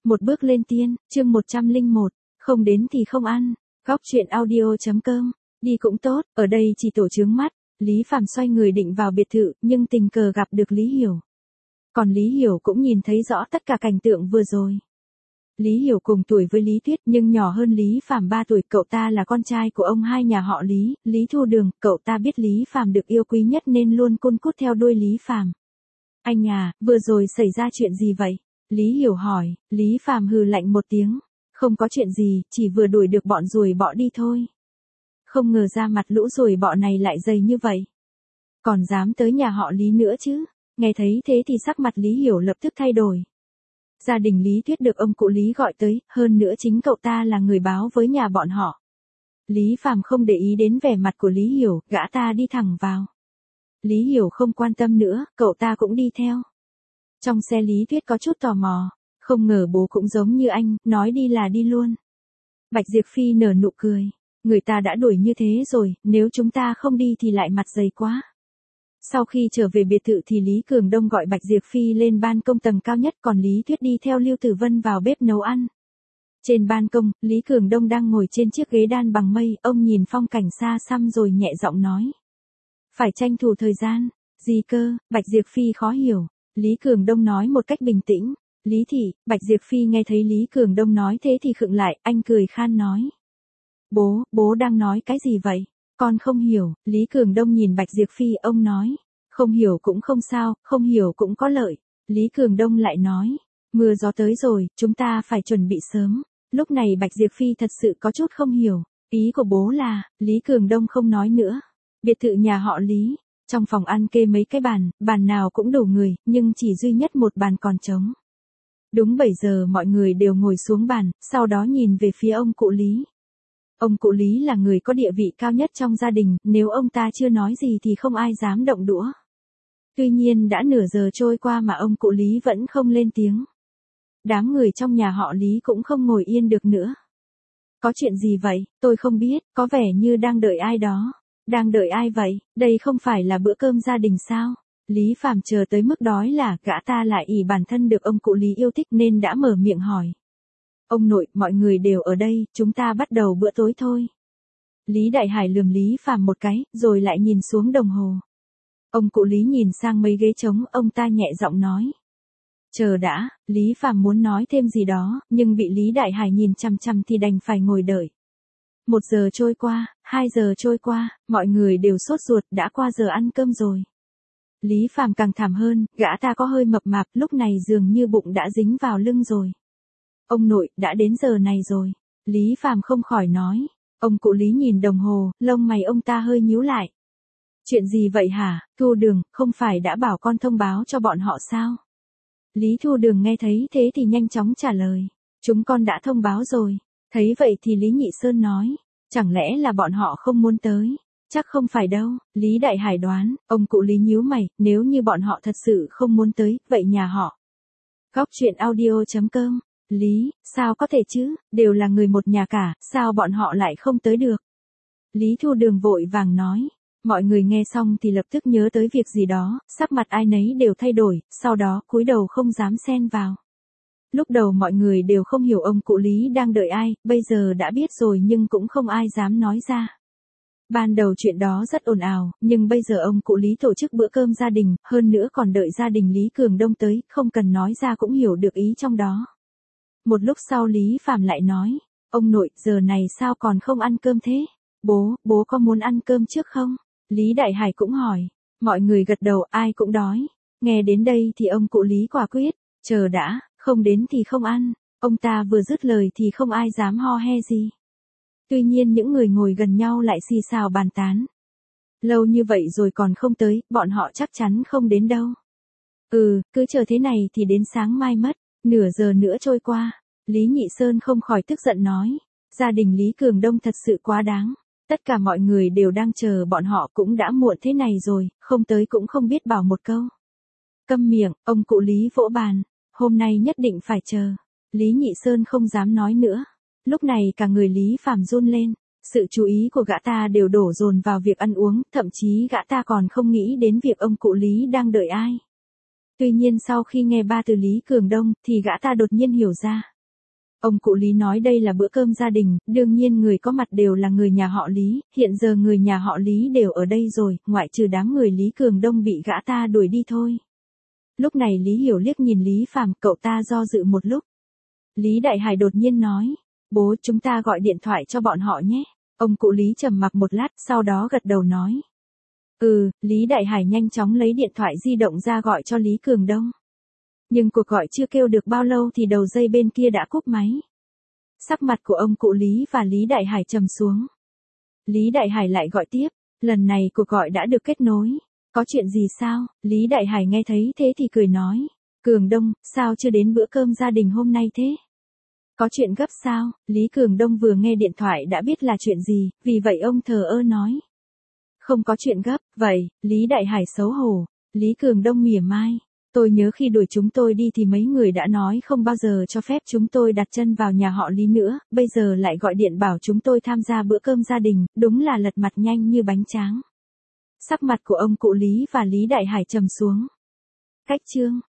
Một bước lên tiên, chương 101, không đến thì không ăn. Góc truyện audio.com, đi cũng tốt, ở đây chỉ tổ chướng mắt. Lý Phàm xoay người định vào biệt thự, nhưng tình cờ gặp được Lý Hiểu. Còn Lý Hiểu cũng nhìn thấy rõ tất cả cảnh tượng vừa rồi. Lý Hiểu cùng tuổi với Lý Tuyết nhưng nhỏ hơn Lý Phàm 3 tuổi, cậu ta là con trai của ông hai nhà họ Lý, Lý Thu Đường, cậu ta biết Lý Phàm được yêu quý nhất nên luôn cun cút theo đuôi Lý Phàm. Anh à, vừa rồi xảy ra chuyện gì vậy? Lý Hiểu hỏi, Lý Phàm hừ lạnh một tiếng, không có chuyện gì, chỉ vừa đuổi được bọn ruồi bọ đi thôi. Không ngờ ra mặt lũ ruồi bọ này lại dày như vậy. Còn dám tới nhà họ Lý nữa chứ? Nghe thấy thế thì sắc mặt Lý Hiểu lập tức thay đổi. Gia đình Lý Tuyết được ông cụ Lý gọi tới, hơn nữa chính cậu ta là người báo với nhà bọn họ. Lý Phàm không để ý đến vẻ mặt của Lý Hiểu, gã ta đi thẳng vào. Lý Hiểu không quan tâm nữa, cậu ta cũng đi theo. Trong xe Lý Tuyết có chút tò mò, không ngờ bố cũng giống như anh, nói đi là đi luôn. Bạch Diệp Phi nở nụ cười, người ta đã đuổi như thế rồi, nếu chúng ta không đi thì lại mặt dày quá. Sau khi trở về biệt thự thì Lý Cường Đông gọi Bạch Diệp Phi lên ban công tầng cao nhất, còn Lý Tuyết đi theo Lưu Tử Vân vào bếp nấu ăn. Trên ban công, Lý Cường Đông đang ngồi trên chiếc ghế đan bằng mây, ông nhìn phong cảnh xa xăm rồi nhẹ giọng nói. Phải tranh thủ thời gian, gì cơ? Bạch Diệp Phi khó hiểu. Lý Cường Đông nói một cách bình tĩnh. Lý thị, Bạch Diệp Phi nghe thấy Lý Cường Đông nói thế thì khựng lại, anh cười khan nói. Bố đang nói cái gì vậy? Con không hiểu. Lý Cường Đông nhìn Bạch Diệp Phi, ông nói. Không hiểu cũng không sao, không hiểu cũng có lợi. Lý Cường Đông lại nói. Mưa gió tới rồi, chúng ta phải chuẩn bị sớm. Lúc này Bạch Diệp Phi thật sự có chút không hiểu. Ý của bố là, Lý Cường Đông không nói nữa. Biệt thự nhà họ Lý. Trong phòng ăn kê mấy cái bàn nào cũng đủ người, nhưng chỉ duy nhất một bàn còn trống. Đúng 7 giờ mọi người đều ngồi xuống bàn, sau đó nhìn về phía ông cụ Lý. Ông cụ Lý là người có địa vị cao nhất trong gia đình, nếu ông ta chưa nói gì thì không ai dám động đũa. Tuy nhiên đã nửa giờ trôi qua mà ông cụ Lý vẫn không lên tiếng. Đám người trong nhà họ Lý cũng không ngồi yên được nữa. Có chuyện gì vậy, tôi không biết, có vẻ như đang đợi ai đó. Đang đợi ai vậy, đây không phải là bữa cơm gia đình sao? Lý Phàm chờ tới mức đói là gã ta lại ỷ bản thân được ông cụ Lý yêu thích nên đã mở miệng hỏi. Ông nội, mọi người đều ở đây, chúng ta bắt đầu bữa tối thôi. Lý Đại Hải lườm Lý Phàm một cái, rồi lại nhìn xuống đồng hồ. Ông cụ Lý nhìn sang mấy ghế trống, ông ta nhẹ giọng nói. Chờ đã, Lý Phàm muốn nói thêm gì đó, nhưng bị Lý Đại Hải nhìn chằm chằm thì đành phải ngồi đợi. 1 giờ trôi qua, 2 giờ trôi qua, mọi người đều sốt ruột, đã qua giờ ăn cơm rồi. Lý Phàm càng thảm hơn, gã ta có hơi mập mạp, lúc này dường như bụng đã dính vào lưng rồi. Ông nội, đã đến giờ này rồi. Lý Phàm không khỏi nói. Ông cụ Lý nhìn đồng hồ, lông mày ông ta hơi nhíu lại. Chuyện gì vậy hả, Thu Đường, không phải đã bảo con thông báo cho bọn họ sao? Lý Thu Đường nghe thấy thế thì nhanh chóng trả lời. Chúng con đã thông báo rồi. Thấy vậy thì Lý Nhị Sơn nói. Chẳng lẽ là bọn họ không muốn tới? Chắc không phải đâu, Lý Đại Hải đoán. Ông cụ Lý nhíu mày, nếu như bọn họ thật sự không muốn tới, vậy nhà họ. Góc truyện audio.com. Lý, sao có thể chứ, đều là người một nhà cả, sao bọn họ lại không tới được? Lý Thu Đường vội vàng nói. Mọi người nghe xong thì lập tức nhớ tới việc gì đó, sắc mặt ai nấy đều thay đổi, sau đó cúi đầu không dám xen vào. Lúc đầu mọi người đều không hiểu ông cụ Lý đang đợi ai, bây giờ đã biết rồi nhưng cũng không ai dám nói ra. Ban đầu chuyện đó rất ồn ào, nhưng bây giờ ông cụ Lý tổ chức bữa cơm gia đình, hơn nữa còn đợi gia đình Lý Cường Đông tới, không cần nói ra cũng hiểu được ý trong đó. Một lúc sau Lý Phàm lại nói, ông nội, giờ này sao còn không ăn cơm thế? Bố có muốn ăn cơm trước không? Lý Đại Hải cũng hỏi, mọi người gật đầu, ai cũng đói. Nghe đến đây thì ông cụ Lý quả quyết, chờ đã, không đến thì không ăn. Ông ta vừa dứt lời thì không ai dám ho he gì. Tuy nhiên những người ngồi gần nhau lại xì xào bàn tán. Lâu như vậy rồi còn không tới, bọn họ chắc chắn không đến đâu. Cứ chờ thế này thì đến sáng mai mất. Nửa giờ nữa trôi qua, Lý Nhị Sơn không khỏi tức giận nói. Gia đình Lý Cường Đông thật sự quá đáng. Tất cả mọi người đều đang chờ bọn họ, cũng đã muộn thế này rồi, không tới cũng không biết bảo một câu. Câm miệng, ông cụ Lý vỗ bàn. Hôm nay nhất định phải chờ. Lý Nhị Sơn không dám nói nữa. Lúc này cả người Lý Phàm run lên. Sự chú ý của gã ta đều đổ dồn vào việc ăn uống, thậm chí gã ta còn không nghĩ đến việc ông cụ Lý đang đợi ai. Tuy nhiên sau khi nghe 3 từ Lý Cường Đông thì gã ta đột nhiên hiểu ra. Ông cụ Lý nói đây là bữa cơm gia đình, đương nhiên người có mặt đều là người nhà họ Lý, hiện giờ người nhà họ Lý đều ở đây rồi, ngoại trừ đám người Lý Cường Đông bị gã ta đuổi đi thôi. Lúc này Lý Hiểu liếc nhìn Lý Phàm, cậu ta do dự một lúc. Lý Đại Hải đột nhiên nói, bố chúng ta gọi điện thoại cho bọn họ nhé. Ông cụ Lý trầm mặc một lát, sau đó gật đầu nói. Lý Đại Hải nhanh chóng lấy điện thoại di động ra gọi cho Lý Cường Đông. Nhưng cuộc gọi chưa kêu được bao lâu thì đầu dây bên kia đã cúp máy. Sắc mặt của ông cụ Lý và Lý Đại Hải trầm xuống. Lý Đại Hải lại gọi tiếp, lần này cuộc gọi đã được kết nối. Có chuyện gì sao? Lý Đại Hải nghe thấy thế thì cười nói. Cường Đông, sao chưa đến bữa cơm gia đình hôm nay thế? Có chuyện gấp sao? Lý Cường Đông vừa nghe điện thoại đã biết là chuyện gì, vì vậy ông thờ ơ nói. Không có chuyện gấp, vậy, Lý Đại Hải xấu hổ. Lý Cường Đông mỉa mai. Tôi nhớ khi đuổi chúng tôi đi thì mấy người đã nói không bao giờ cho phép chúng tôi đặt chân vào nhà họ Lý nữa, bây giờ lại gọi điện bảo chúng tôi tham gia bữa cơm gia đình, đúng là lật mặt nhanh như bánh tráng. Sắc mặt của ông cụ Lý và Lý Đại Hải trầm xuống. Cách chương